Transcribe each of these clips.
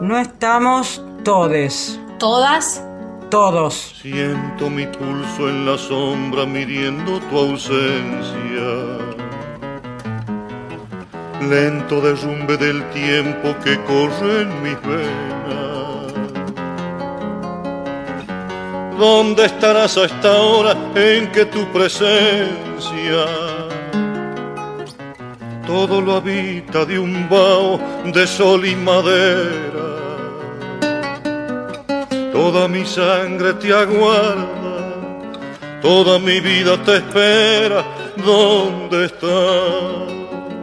No estamos todes. ¿Todas? Todos. Siento mi pulso en la sombra midiendo tu ausencia. Lento derrumbe del tiempo que corre en mis venas. ¿Dónde estarás a esta hora en que tu presencia todo lo habita de un vaho de sol y madera? Toda mi sangre te aguarda, toda mi vida te espera. ¿Dónde estás?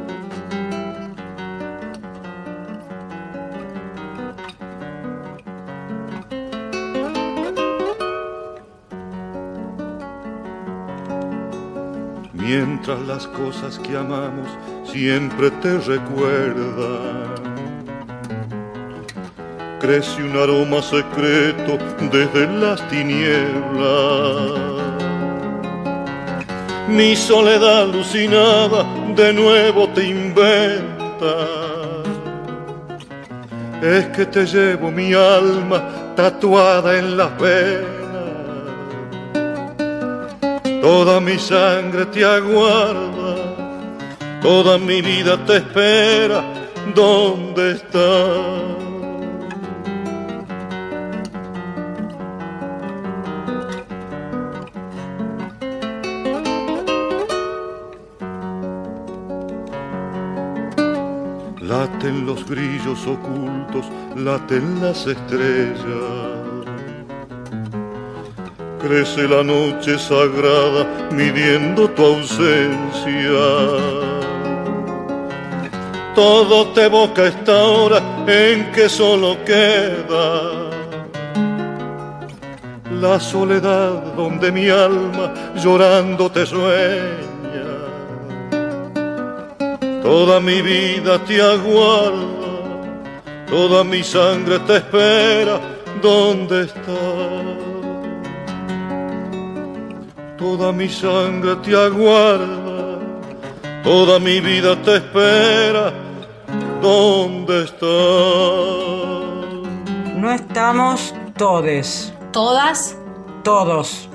Mientras las cosas que amamos siempre te recuerdan, crece un aroma secreto desde las tinieblas. Mi soledad alucinada de nuevo te inventa. Es que te llevo mi alma tatuada en las venas. Toda mi sangre te aguarda, toda mi vida te espera. ¿Dónde estás? Laten los grillos ocultos, laten las estrellas. Crece la noche sagrada midiendo tu ausencia. Todo te evoca esta hora en que solo queda la soledad donde mi alma llorando te sueña. Toda mi vida te aguarda, toda mi sangre te espera. ¿Dónde estás? Toda mi sangre te aguarda, toda mi vida te espera. ¿Dónde estás? No estamos todes. ¿Todas? Todos.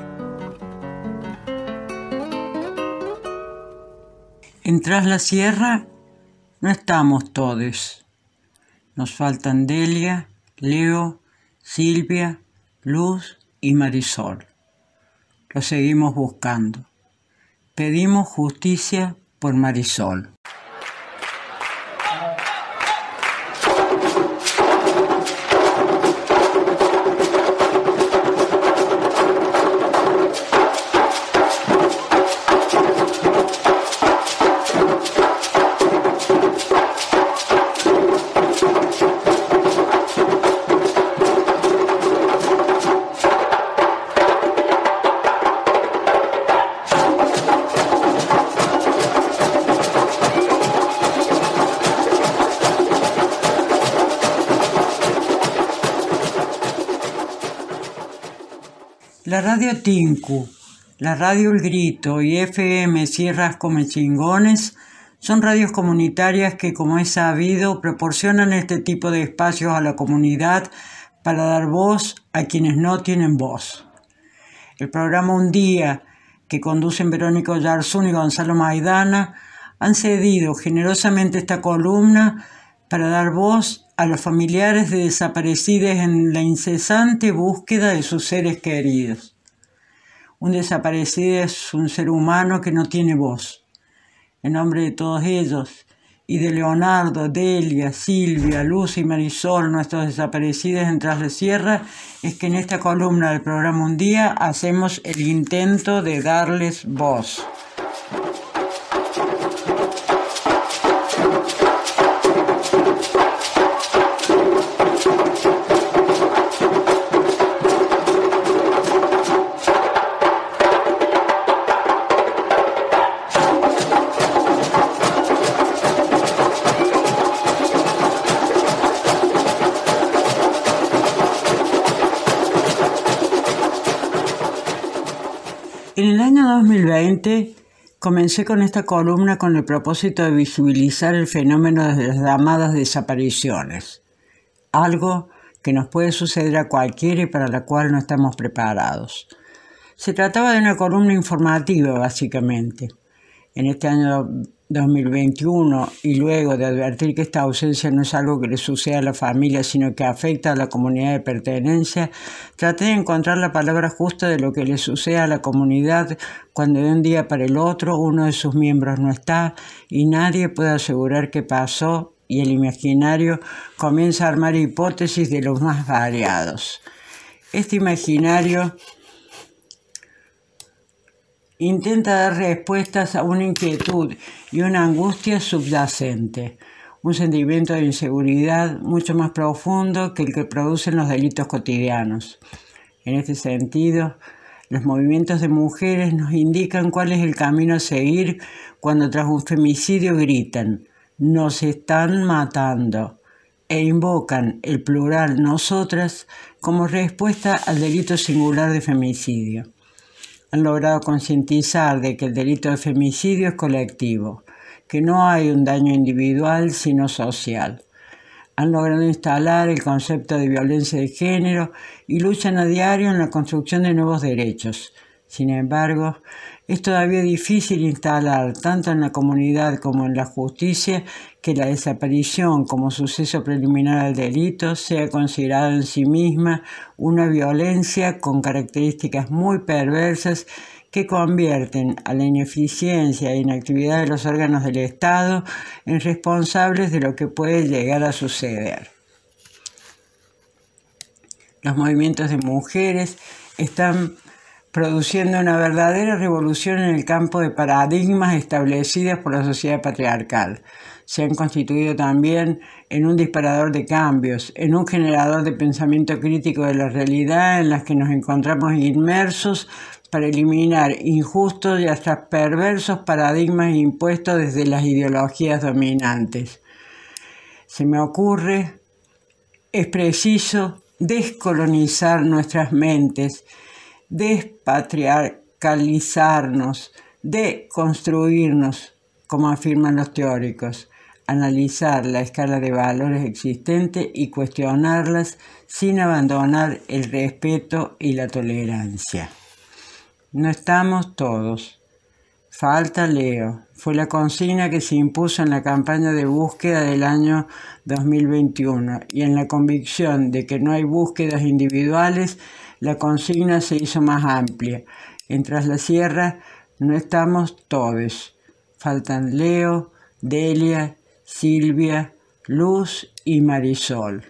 En Tras la Sierra no estamos todes. Nos faltan Delia, Leo, Silvia, Luz y Marisol. Lo seguimos buscando. Pedimos justicia por Marisol. La radio Tinku, la radio El Grito y FM Sierras Comechingones son radios comunitarias que, como es sabido, proporcionan este tipo de espacios a la comunidad para dar voz a quienes no tienen voz. El programa Un Día, que conducen Verónica Oyarzún y Gonzalo Maidana, han cedido generosamente esta columna para dar voz a los familiares de desaparecidos en la incesante búsqueda de sus seres queridos. Un desaparecido es un ser humano que no tiene voz. En nombre de todos ellos y de Leonardo, Delia, Silvia, Luz y Marisol, nuestros desaparecidos en Tras la Sierra, es que en esta columna del programa Un Día hacemos el intento de darles voz. En el año 2020 comencé con esta columna con el propósito de visibilizar el fenómeno de las llamadas desapariciones. algo que nos puede suceder a cualquiera y para la cual no estamos preparados. Se trataba de una columna informativa, básicamente. En este año 2021, y luego de advertir que esta ausencia no es algo que le suceda a la familia, sino que afecta a la comunidad de pertenencia, traté de encontrar la palabra justa de lo que le sucede a la comunidad cuando de un día para el otro uno de sus miembros no está y nadie puede asegurar qué pasó, y el imaginario comienza a armar hipótesis de los más variados. Este imaginario intenta dar respuestas a una inquietud y una angustia subyacente, un sentimiento de inseguridad mucho más profundo que el que producen los delitos cotidianos. En este sentido, los movimientos de mujeres nos indican cuál es el camino a seguir cuando tras un femicidio gritan «nos están matando» e invocan el plural «nosotras» como respuesta al delito singular de femicidio. Han logrado concientizar de que el delito de femicidio es colectivo, que no hay un daño individual sino social. Han logrado instalar el concepto de violencia de género y luchan a diario en la construcción de nuevos derechos. Sin embargo, es todavía difícil instalar, tanto en la comunidad como en la justicia, que la desaparición como suceso preliminar al delito sea considerada en sí misma una violencia con características muy perversas que convierten a la ineficiencia e inactividad de los órganos del Estado en responsables de lo que puede llegar a suceder. Los movimientos de mujeres están produciendo una verdadera revolución en el campo de paradigmas establecidos por la sociedad patriarcal. Se han constituido también en un disparador de cambios, en un generador de pensamiento crítico de la realidad en la que nos encontramos inmersos para eliminar injustos y hasta perversos paradigmas impuestos desde las ideologías dominantes. Se me ocurre, es preciso descolonizar nuestras mentes, despatriarcalizarnos, deconstruirnos, como afirman los teóricos, analizar la escala de valores existentes y cuestionarlas sin abandonar el respeto y la tolerancia. No estamos todos. Falta Leo. Fue la consigna que se impuso en la campaña de búsqueda del año 2021 y en la convicción de que no hay búsquedas individuales, la consigna se hizo más amplia. En Tras la Sierra no estamos todos. Faltan Leo, Delia, Silvia, Luz y Marisol.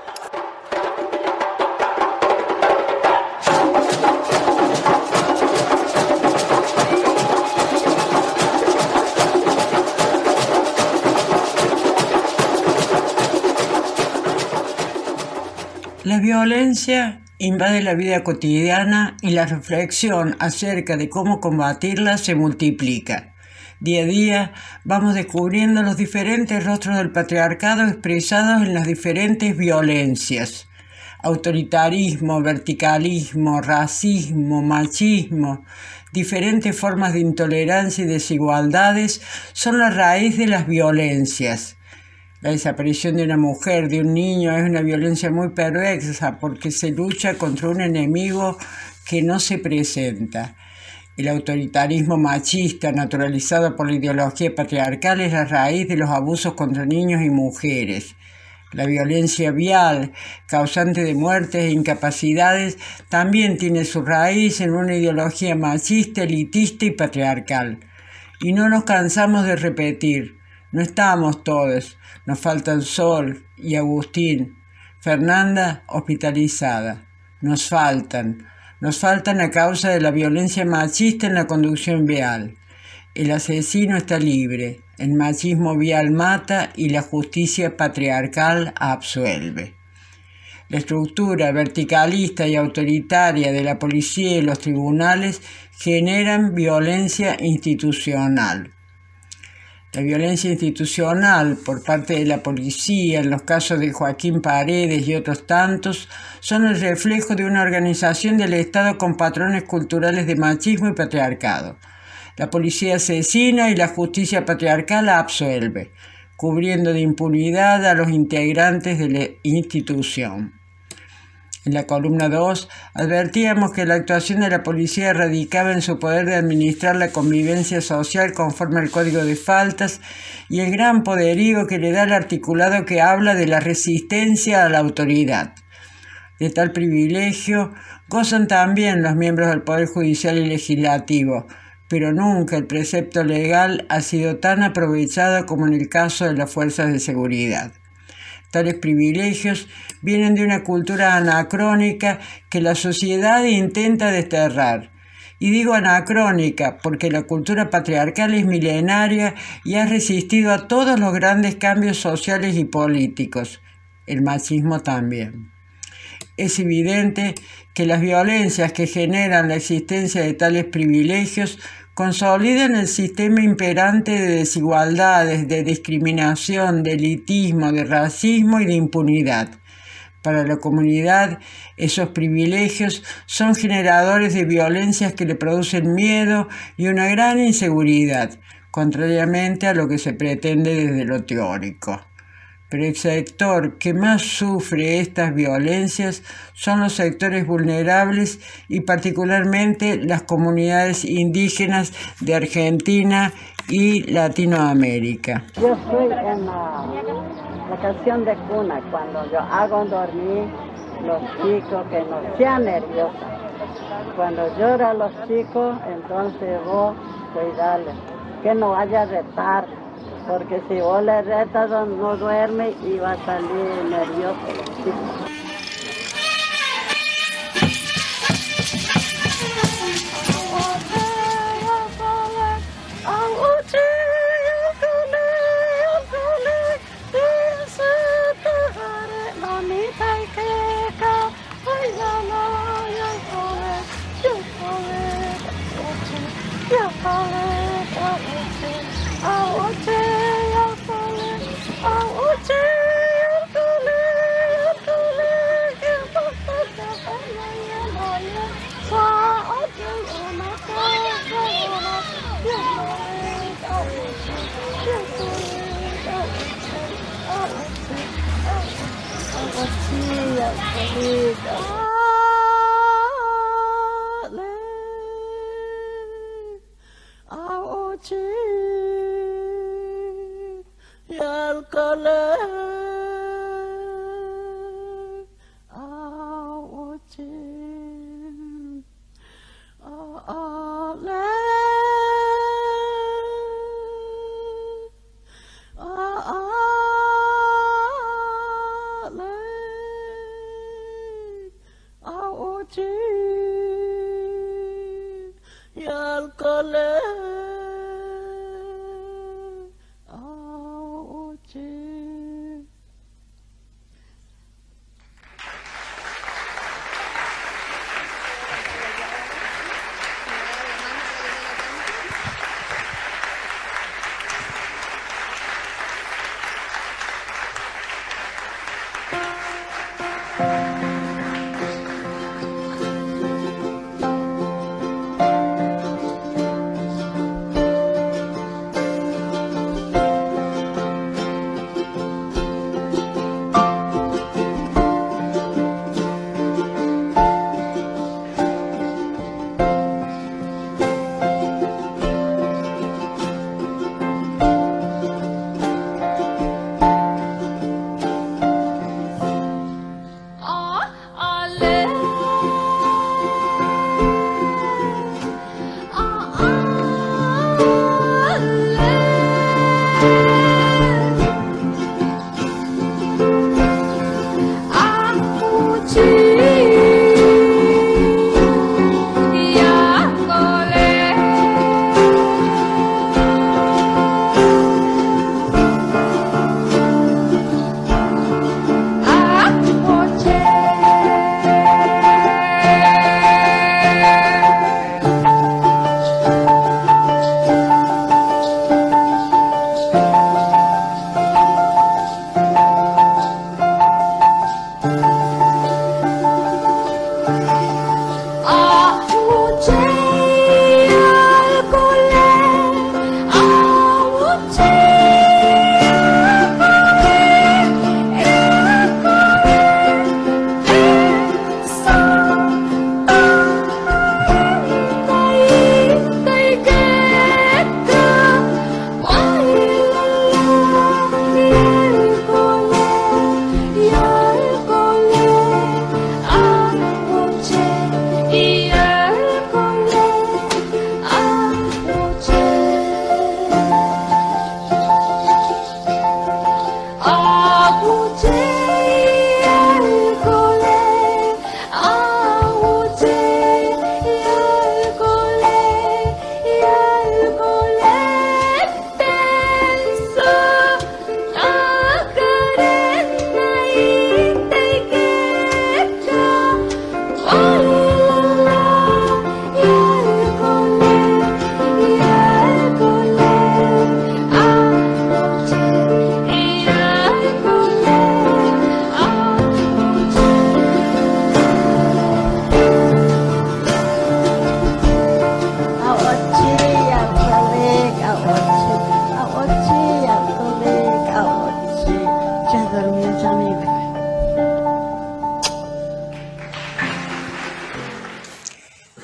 La violencia invade la vida cotidiana y la reflexión acerca de cómo combatirla se multiplica. Día a día vamos descubriendo los diferentes rostros del patriarcado expresados en las diferentes violencias. Autoritarismo, verticalismo, racismo, machismo, diferentes formas de intolerancia y desigualdades son la raíz de las violencias. La desaparición de una mujer, de un niño, es una violencia muy perversa porque se lucha contra un enemigo que no se presenta. El autoritarismo machista, naturalizado por la ideología patriarcal, es la raíz de los abusos contra niños y mujeres. La violencia vial, causante de muertes e incapacidades, también tiene su raíz en una ideología machista, elitista y patriarcal. Y no nos cansamos de repetir, no estamos todos, nos faltan Sol y Agustín, Fernanda hospitalizada, nos faltan a causa de la violencia machista en la conducción vial. El asesino está libre, el machismo vial mata y la justicia patriarcal absuelve. La estructura verticalista y autoritaria de la policía y los tribunales generan violencia institucional. La violencia institucional por parte de la policía, en los casos de Joaquín Paredes y otros tantos, son el reflejo de una organización del Estado con patrones culturales de machismo y patriarcado. La policía asesina y la justicia patriarcal absuelve. cubriendo de impunidad a los integrantes de la institución. En la columna 2 advertíamos que la actuación de la policía radicaba en su poder de administrar la convivencia social conforme al Código de Faltas y el gran poderío que le da el articulado que habla de la resistencia a la autoridad. De tal privilegio gozan también los miembros del Poder Judicial y Legislativo, pero nunca el precepto legal ha sido tan aprovechado como en el caso de las fuerzas de seguridad. Tales privilegios vienen de una cultura anacrónica que la sociedad intenta desterrar. Y digo anacrónica porque la cultura patriarcal es milenaria y ha resistido a todos los grandes cambios sociales y políticos. El machismo también. Es evidente que las violencias que generan la existencia de tales privilegios consolidan el sistema imperante de desigualdades, de discriminación, de elitismo, de racismo y de impunidad. Para la comunidad, esos privilegios son generadores de violencias que le producen miedo y una gran inseguridad, contrariamente a lo que se pretende desde lo teórico. Pero el sector que más sufre estas violencias son los sectores vulnerables y particularmente las comunidades indígenas de Argentina y Latinoamérica. Yo soy en la canción de cuna, cuando yo hago dormir los chicos que no sean nerviosos. Cuando lloran los chicos, entonces vos cuidarles, que no vaya a retar. Porque si vos le retas no duerme y va a salir nervioso los chicos.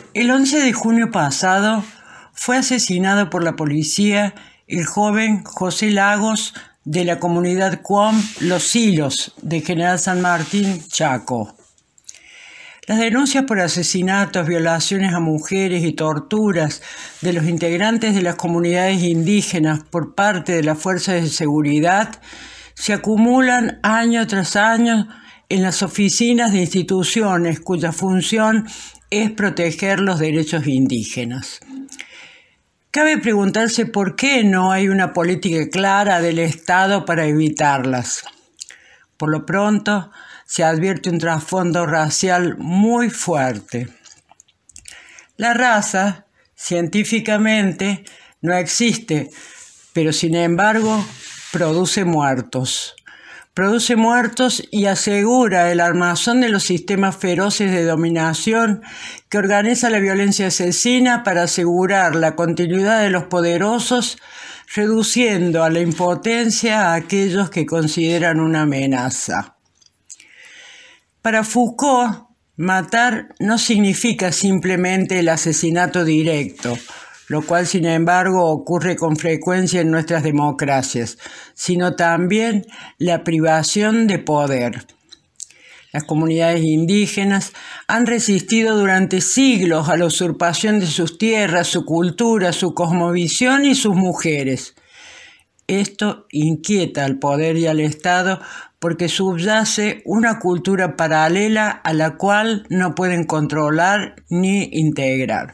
El 11 de junio pasado fue asesinado por la policía el joven José Lagos de la comunidad QOM Los Silos de General San Martín, Chaco. Las denuncias por asesinatos, violaciones a mujeres y torturas de los integrantes de las comunidades indígenas por parte de las fuerzas de seguridad se acumulan año tras año en las oficinas de instituciones cuya función es proteger los derechos indígenas. Cabe preguntarse por qué no hay una política clara del Estado para evitarlas. Por lo pronto, se advierte un trasfondo racial muy fuerte. La raza, científicamente, no existe, pero sin embargo, produce muertos. Produce muertos y asegura el armazón de los sistemas feroces de dominación que organiza la violencia asesina para asegurar la continuidad de los poderosos, reduciendo a la impotencia a aquellos que consideran una amenaza. Para Foucault, matar no significa simplemente el asesinato directo, lo cual sin embargo ocurre con frecuencia en nuestras democracias, sino también la privación de poder. Las comunidades indígenas han resistido durante siglos a la usurpación de sus tierras, su cultura, su cosmovisión y sus mujeres. Esto inquieta al poder y al Estado porque subyace una cultura paralela a la cual no pueden controlar ni integrar.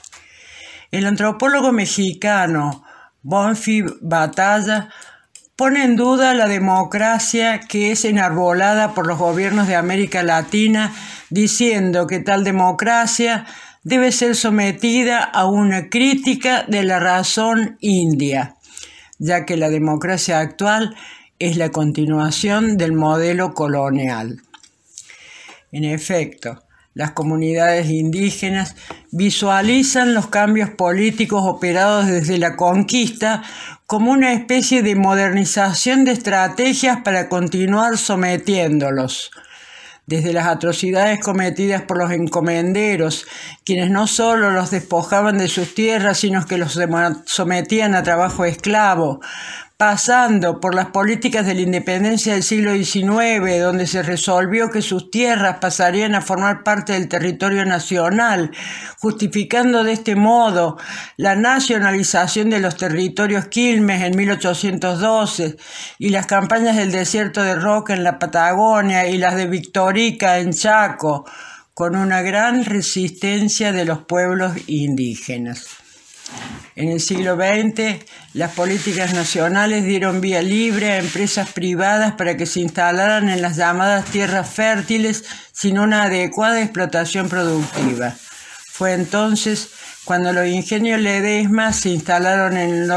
El antropólogo mexicano Bonfi Batalla pone en duda la democracia que es enarbolada por los gobiernos de América Latina, diciendo que tal democracia debe ser sometida a una crítica de la razón india, ya que la democracia actual es la continuación del modelo colonial. En efecto, las comunidades indígenas visualizan los cambios políticos operados desde la conquista como una especie de modernización de estrategias para continuar sometiéndolos. Desde las atrocidades cometidas por los encomenderos, quienes no solo los despojaban de sus tierras, sino que los sometían a trabajo esclavo, pasando por las políticas de la independencia del siglo XIX, donde se resolvió que sus tierras pasarían a formar parte del territorio nacional, justificando de este modo la nacionalización de los territorios Quilmes en 1812 y las campañas del desierto de Roca en la Patagonia y las de Victorica en Chaco, con una gran resistencia de los pueblos indígenas. En el siglo XX, las políticas nacionales dieron vía libre a empresas privadas para que se instalaran en las llamadas tierras fértiles sin una adecuada explotación productiva. Fue entonces cuando los ingenios Ledesma se instalaron en el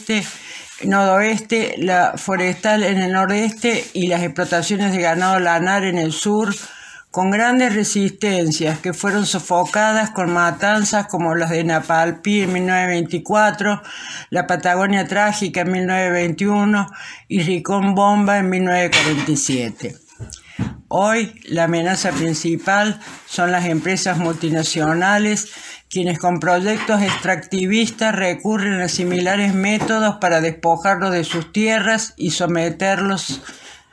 noroeste, la forestal en el nordeste y las explotaciones de ganado lanar en el sur, con grandes resistencias que fueron sofocadas con matanzas como las de Napalpí en 1924, la Patagonia Trágica en 1921 y Ricón Bomba en 1947. Hoy la amenaza principal son las empresas multinacionales, quienes con proyectos extractivistas recurren a similares métodos para despojarlos de sus tierras y someterlos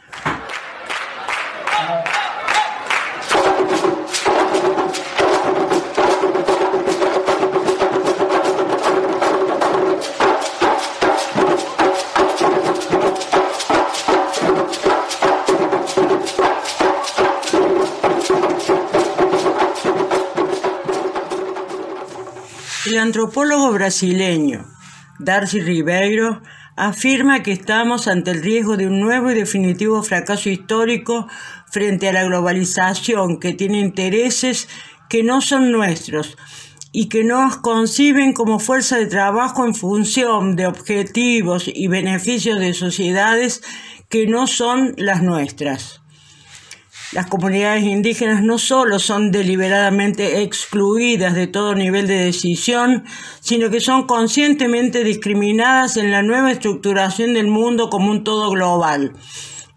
El antropólogo brasileño Darcy Ribeiro afirma que estamos ante el riesgo de un nuevo y definitivo fracaso histórico frente a la globalización que tiene intereses que no son nuestros y que nos conciben como fuerza de trabajo en función de objetivos y beneficios de sociedades que no son las nuestras. Las comunidades indígenas no solo son deliberadamente excluidas de todo nivel de decisión, sino que son conscientemente discriminadas en la nueva estructuración del mundo como un todo global.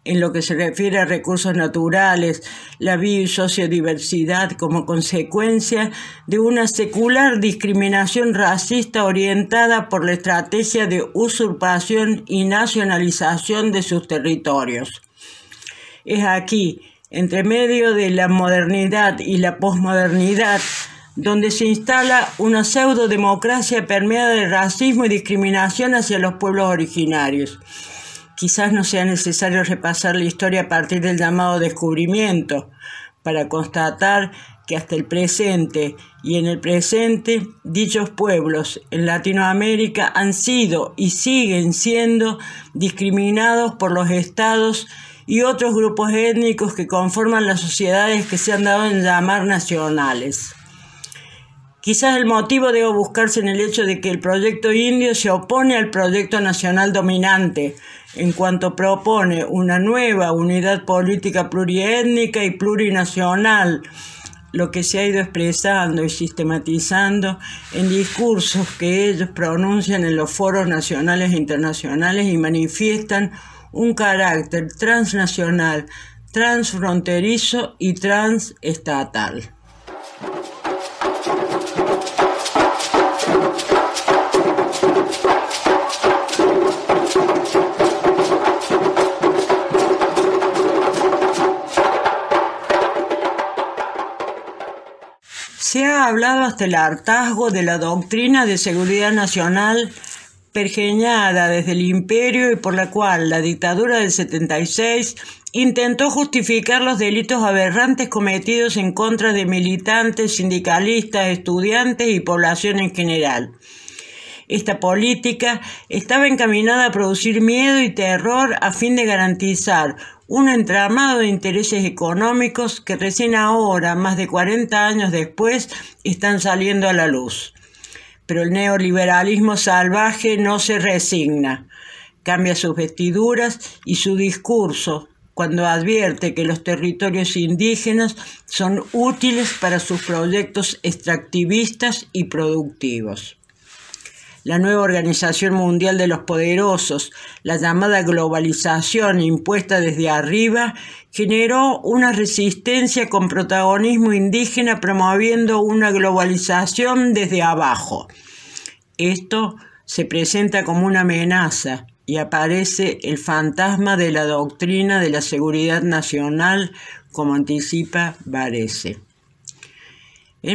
en lo que se refiere a recursos naturales, la biosociodiversidad como consecuencia de una secular discriminación racista orientada por la estrategia de usurpación y nacionalización de sus territorios. Es aquí, entre medio de la modernidad y la posmodernidad, donde se instala una pseudodemocracia permeada de racismo y discriminación hacia los pueblos originarios. Quizás no sea necesario repasar la historia a partir del llamado descubrimiento para constatar que hasta el presente y en el presente dichos pueblos en Latinoamérica han sido y siguen siendo discriminados por los estados y otros grupos étnicos que conforman las sociedades que se han dado en llamar nacionales. Quizás el motivo deba buscarse en el hecho de que el proyecto indio se opone al proyecto nacional dominante, en cuanto propone una nueva unidad política pluriétnica y plurinacional, lo que se ha ido expresando y sistematizando en discursos que ellos pronuncian en los foros nacionales e internacionales y manifiestan un carácter transnacional, transfronterizo y transestatal. Se ha hablado hasta el hartazgo de la doctrina de seguridad nacional pergeñada desde el imperio y por la cual la dictadura del 76 intentó justificar los delitos aberrantes cometidos en contra de militantes, sindicalistas, estudiantes y población en general. Esta política estaba encaminada a producir miedo y terror a fin de garantizar un entramado de intereses económicos que recién ahora, más de 40 años después, están saliendo a la luz. Pero el neoliberalismo salvaje no se resigna, cambia sus vestiduras y su discurso cuando advierte que los territorios indígenas son útiles para sus proyectos extractivistas y productivos. La nueva Organización Mundial de los Poderosos, la llamada globalización impuesta desde arriba, generó una resistencia con protagonismo indígena promoviendo una globalización desde abajo. Esto se presenta como una amenaza y aparece el fantasma de la doctrina de la seguridad nacional, como anticipa Varese. En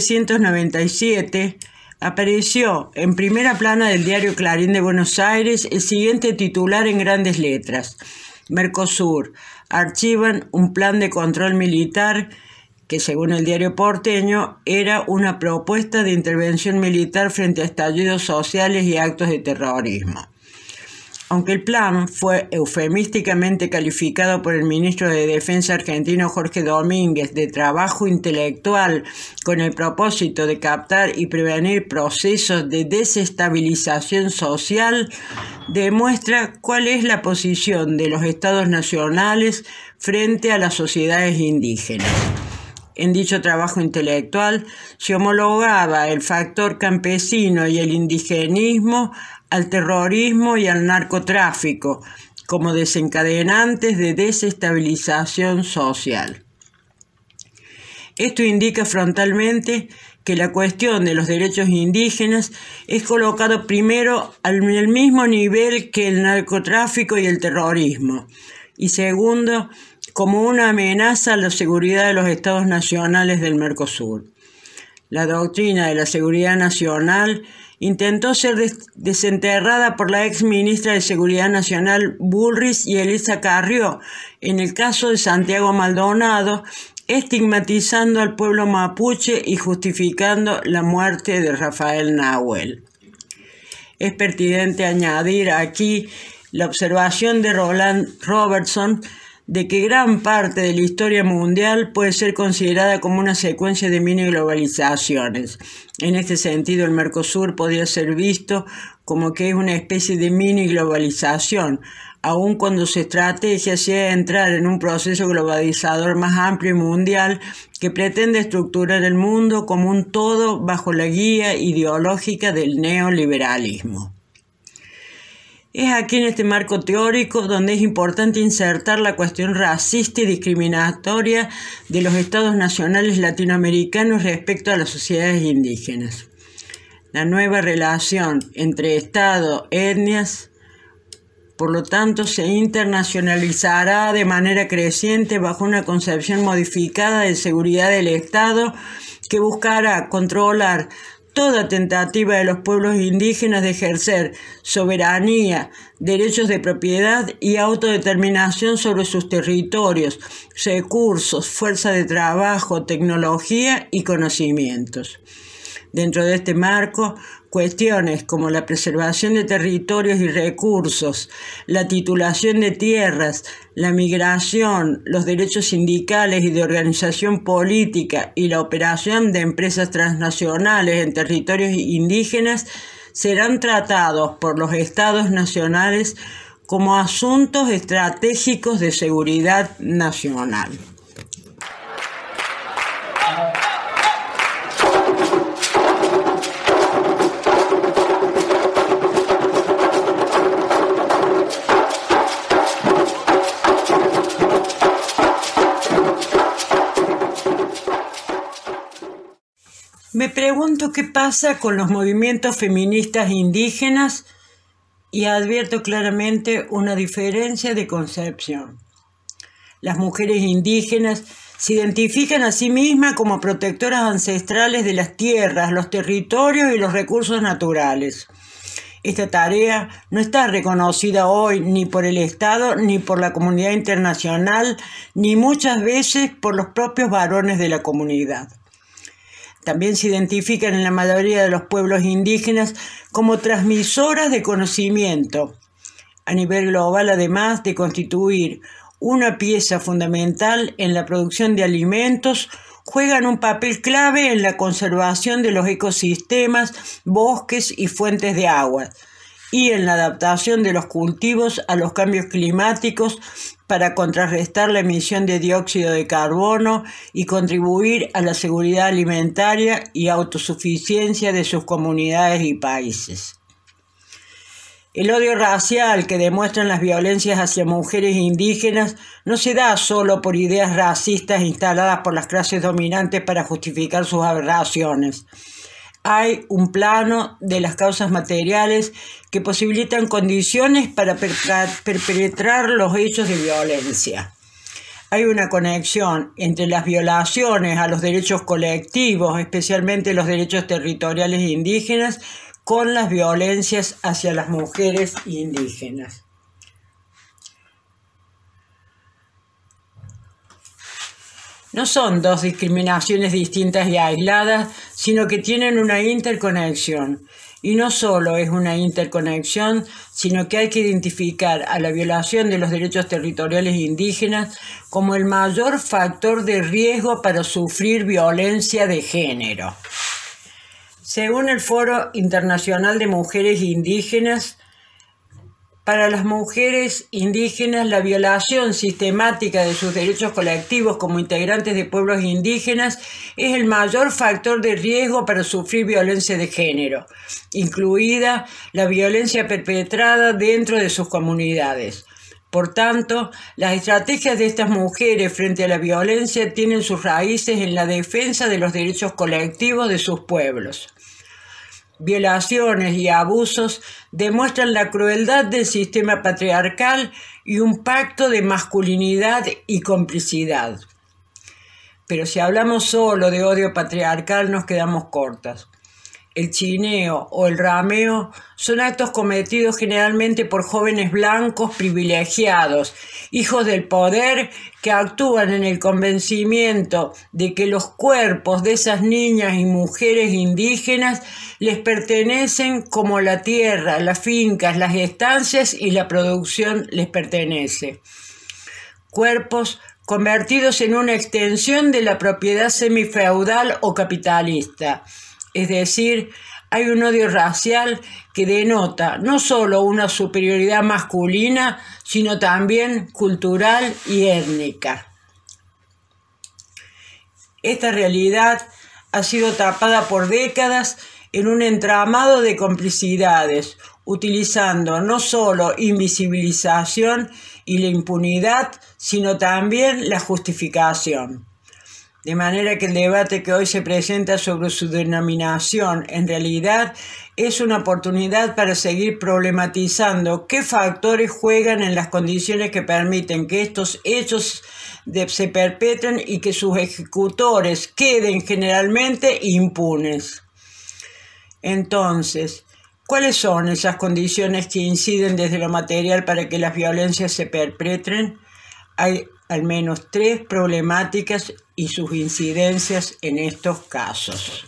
1997, apareció en primera plana del diario Clarín de Buenos Aires el siguiente titular en grandes letras: Mercosur, archivan un plan de control militar que, según el diario porteño, era una propuesta de intervención militar frente a estallidos sociales y actos de terrorismo. Aunque el plan fue eufemísticamente calificado por el ministro de Defensa argentino Jorge Domínguez de trabajo intelectual con el propósito de captar y prevenir procesos de desestabilización social, demuestra cuál es la posición de los estados nacionales frente a las sociedades indígenas. En dicho trabajo intelectual se homologaba el factor campesino y el indigenismo al terrorismo y al narcotráfico como desencadenantes de desestabilización social. Esto indica frontalmente que la cuestión de los derechos indígenas es colocado primero al mismo nivel que el narcotráfico y el terrorismo, y segundo, como una amenaza a la seguridad de los estados nacionales del Mercosur. La doctrina de la seguridad nacional intentó ser desenterrada por la ex ministra de Seguridad Nacional Bullrich y Elisa Carrió en el caso de Santiago Maldonado, estigmatizando al pueblo mapuche y justificando la muerte de Rafael Nahuel. Es pertinente añadir aquí la observación de Roland Robertson de que gran parte de la historia mundial puede ser considerada como una secuencia de mini globalizaciones. En este sentido, el Mercosur podría ser visto como que es una especie de mini globalización, aun cuando su estrategia sea entrar en un proceso globalizador más amplio y mundial que pretende estructurar el mundo como un todo bajo la guía ideológica del neoliberalismo. Es aquí en este marco teórico donde es importante insertar la cuestión racista y discriminatoria de los estados nacionales latinoamericanos respecto a las sociedades indígenas. La nueva relación entre Estado e etnias, por lo tanto, se internacionalizará de manera creciente bajo una concepción modificada de seguridad del Estado que buscará controlar toda tentativa de los pueblos indígenas de ejercer soberanía, derechos de propiedad y autodeterminación sobre sus territorios, recursos, fuerza de trabajo, tecnología y conocimientos. Dentro de este marco, cuestiones como la preservación de territorios y recursos, la titulación de tierras, la migración, los derechos sindicales y de organización política y la operación de empresas transnacionales en territorios indígenas serán tratados por los estados nacionales como asuntos estratégicos de seguridad nacional. Me pregunto qué pasa con los movimientos feministas indígenas y advierto claramente una diferencia de concepción. Las mujeres indígenas se identifican a sí mismas como protectoras ancestrales de las tierras, los territorios y los recursos naturales. Esta tarea no está reconocida hoy ni por el Estado, ni por la comunidad internacional, ni muchas veces por los propios varones de la comunidad. También se identifican en la mayoría de los pueblos indígenas como transmisoras de conocimiento, a nivel global, además de constituir una pieza fundamental en la producción de alimentos, juegan un papel clave en la conservación de los ecosistemas, bosques y fuentes de agua, y en la adaptación de los cultivos a los cambios climáticos para contrarrestar la emisión de dióxido de carbono y contribuir a la seguridad alimentaria y autosuficiencia de sus comunidades y países. El odio racial que demuestran las violencias hacia mujeres indígenas no se da solo por ideas racistas instaladas por las clases dominantes para justificar sus aberraciones. Hay un plano de las causas materiales que posibilitan condiciones para perpetrar los hechos de violencia. Hay una conexión entre las violaciones a los derechos colectivos, especialmente los derechos territoriales indígenas, con las violencias hacia las mujeres indígenas. No son dos discriminaciones distintas y aisladas, sino que tienen una interconexión. Y no solo es una interconexión, sino que hay que identificar a la violación de los derechos territoriales indígenas como el mayor factor de riesgo para sufrir violencia de género. Según el Foro Internacional de Mujeres Indígenas, para las mujeres indígenas, la violación sistemática de sus derechos colectivos como integrantes de pueblos indígenas es el mayor factor de riesgo para sufrir violencia de género, incluida la violencia perpetrada dentro de sus comunidades. Por tanto, las estrategias de estas mujeres frente a la violencia tienen sus raíces en la defensa de los derechos colectivos de sus pueblos. Violaciones y abusos demuestran la crueldad del sistema patriarcal y un pacto de masculinidad y complicidad. Pero si hablamos solo de odio patriarcal nos quedamos cortas. El chineo o el rameo son actos cometidos generalmente por jóvenes blancos privilegiados, hijos del poder, que actúan en el convencimiento de que los cuerpos de esas niñas y mujeres indígenas les pertenecen como la tierra, las fincas, las estancias y la producción les pertenece. Cuerpos convertidos en una extensión de la propiedad semifeudal o capitalista. Es decir, hay un odio racial que denota no solo una superioridad masculina, sino también cultural y étnica. Esta realidad ha sido tapada por décadas en un entramado de complicidades, utilizando no solo invisibilización y la impunidad, sino también la justificación. De manera que el debate que hoy se presenta sobre su denominación en realidad es una oportunidad para seguir problematizando qué factores juegan en las condiciones que permiten que estos hechos se perpetren y que sus ejecutores queden generalmente impunes. Entonces, ¿cuáles son esas condiciones que inciden desde lo material para que las violencias se perpetren? Hay al menos 3 problemáticas y sus incidencias en estos casos.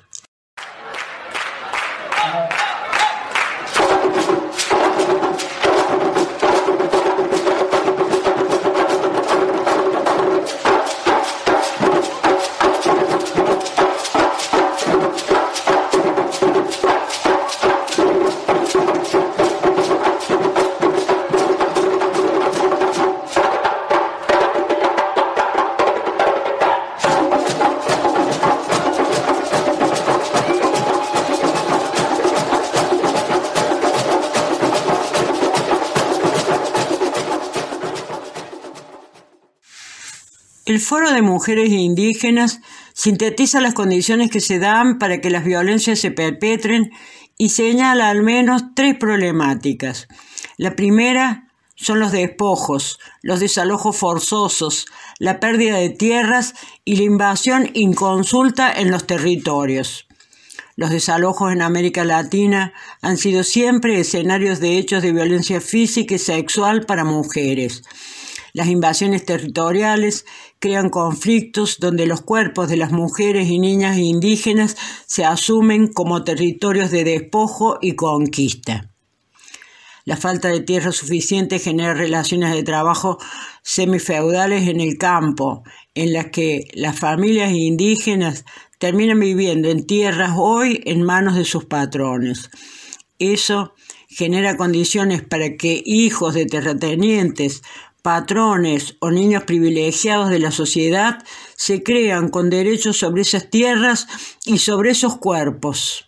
El Foro de Mujeres Indígenas sintetiza las condiciones que se dan para que las violencias se perpetren y señala al menos 3 problemáticas. La primera son los despojos, los desalojos forzosos, la pérdida de tierras y la invasión inconsulta en los territorios. Los desalojos en América Latina han sido siempre escenarios de hechos de violencia física y sexual para mujeres. Las invasiones territoriales crean conflictos donde los cuerpos de las mujeres y niñas indígenas se asumen como territorios de despojo y conquista. La falta de tierra suficiente genera relaciones de trabajo semifeudales en el campo, en las que las familias indígenas terminan viviendo en tierras hoy en manos de sus patrones. Eso genera condiciones para que hijos de terratenientes, patrones o niños privilegiados de la sociedad se crean con derechos sobre esas tierras y sobre esos cuerpos.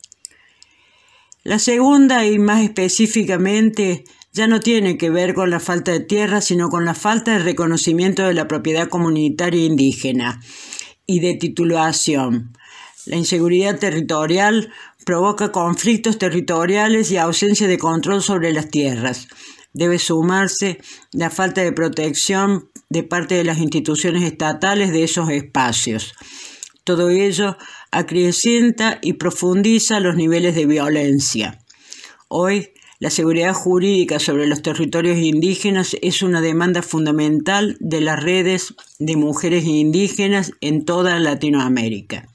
La segunda, y más específicamente, ya no tiene que ver con la falta de tierra, sino con la falta de reconocimiento de la propiedad comunitaria indígena y de titulación. La inseguridad territorial provoca conflictos territoriales y ausencia de control sobre las tierras. Debe sumarse la falta de protección de parte de las instituciones estatales de esos espacios. Todo ello acrecienta y profundiza los niveles de violencia. Hoy, la seguridad jurídica sobre los territorios indígenas es una demanda fundamental de las redes de mujeres indígenas en toda Latinoamérica.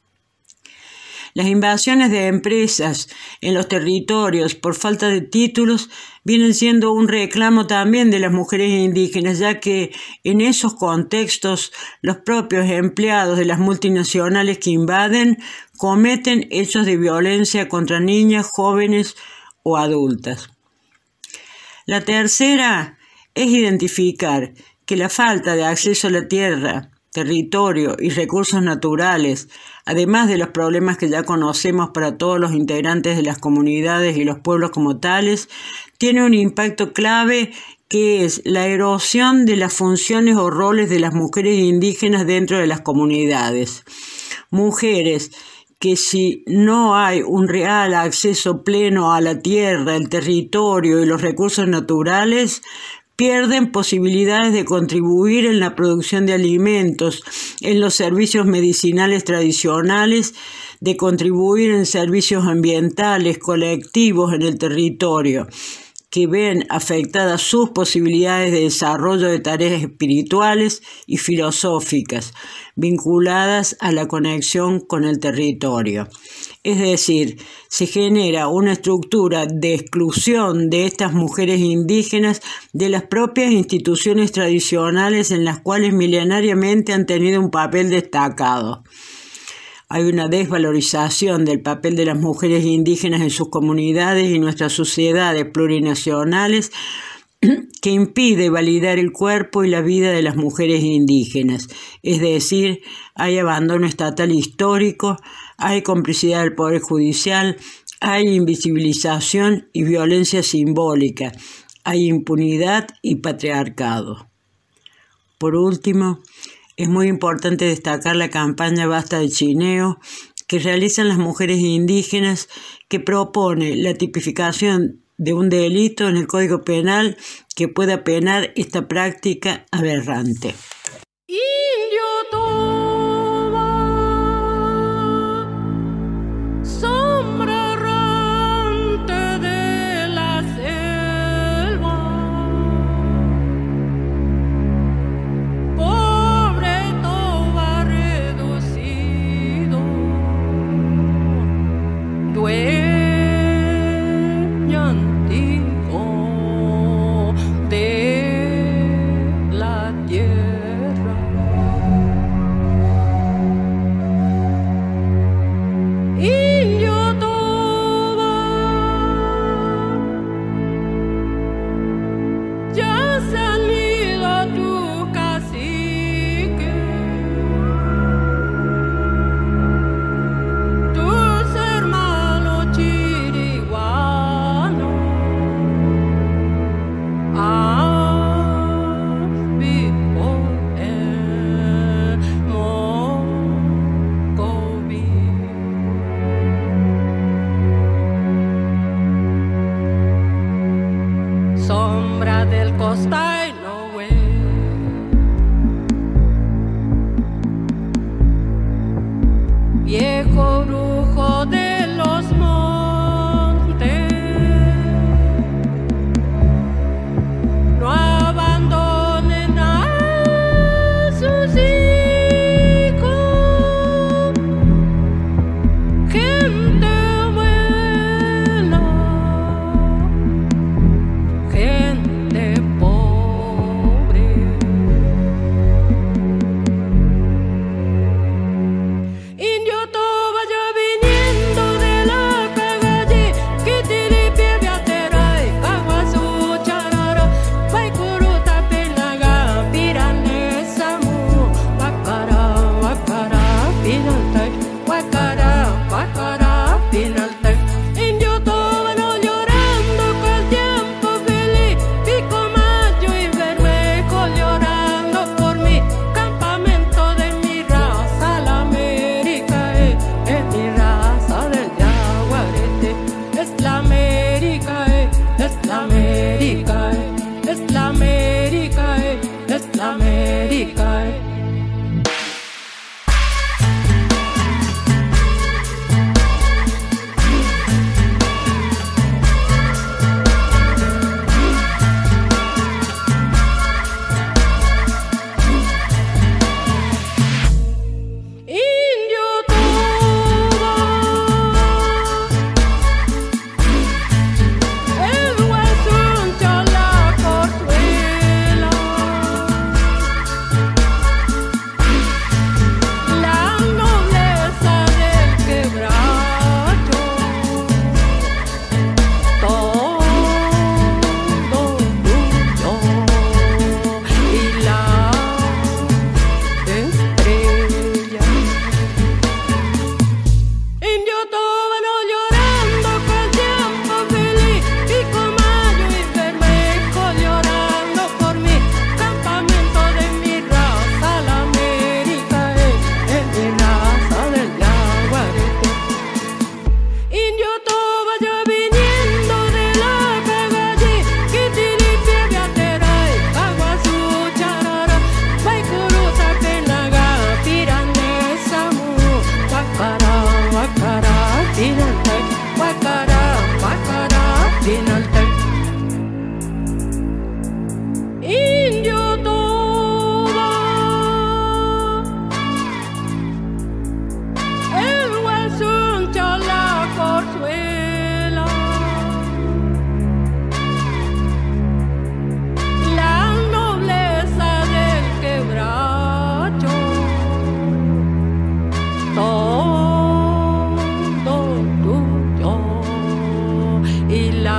Las invasiones de empresas en los territorios por falta de títulos vienen siendo un reclamo también de las mujeres indígenas, ya que en esos contextos los propios empleados de las multinacionales que invaden cometen hechos de violencia contra niñas, jóvenes o adultas. La tercera es identificar que la falta de acceso a la tierra, territorio y recursos naturales, además de los problemas que ya conocemos para todos los integrantes de las comunidades y los pueblos como tales, tiene un impacto clave que es la erosión de las funciones o roles de las mujeres indígenas dentro de las comunidades. Mujeres que si no hay un real acceso pleno a la tierra, el territorio y los recursos naturales, pierden posibilidades de contribuir en la producción de alimentos, en los servicios medicinales tradicionales, de contribuir en servicios ambientales, colectivos en el territorio, que ven afectadas sus posibilidades de desarrollo de tareas espirituales y filosóficas vinculadas a la conexión con el territorio. Es decir, se genera una estructura de exclusión de estas mujeres indígenas de las propias instituciones tradicionales en las cuales milenariamente han tenido un papel destacado. Hay una desvalorización del papel de las mujeres indígenas en sus comunidades y nuestras sociedades plurinacionales que impide validar el cuerpo y la vida de las mujeres indígenas. Es decir, hay abandono estatal histórico, hay complicidad del Poder Judicial, hay invisibilización y violencia simbólica, hay impunidad y patriarcado. Por último, es muy importante destacar la campaña Basta de Chineo que realizan las mujeres indígenas, que propone la tipificación de un delito en el Código Penal que pueda penar esta práctica aberrante.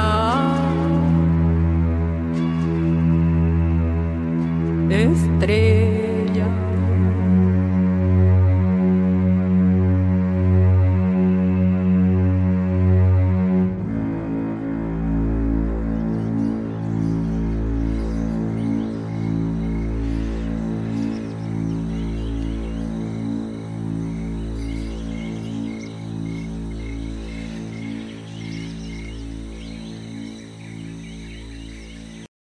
estrella.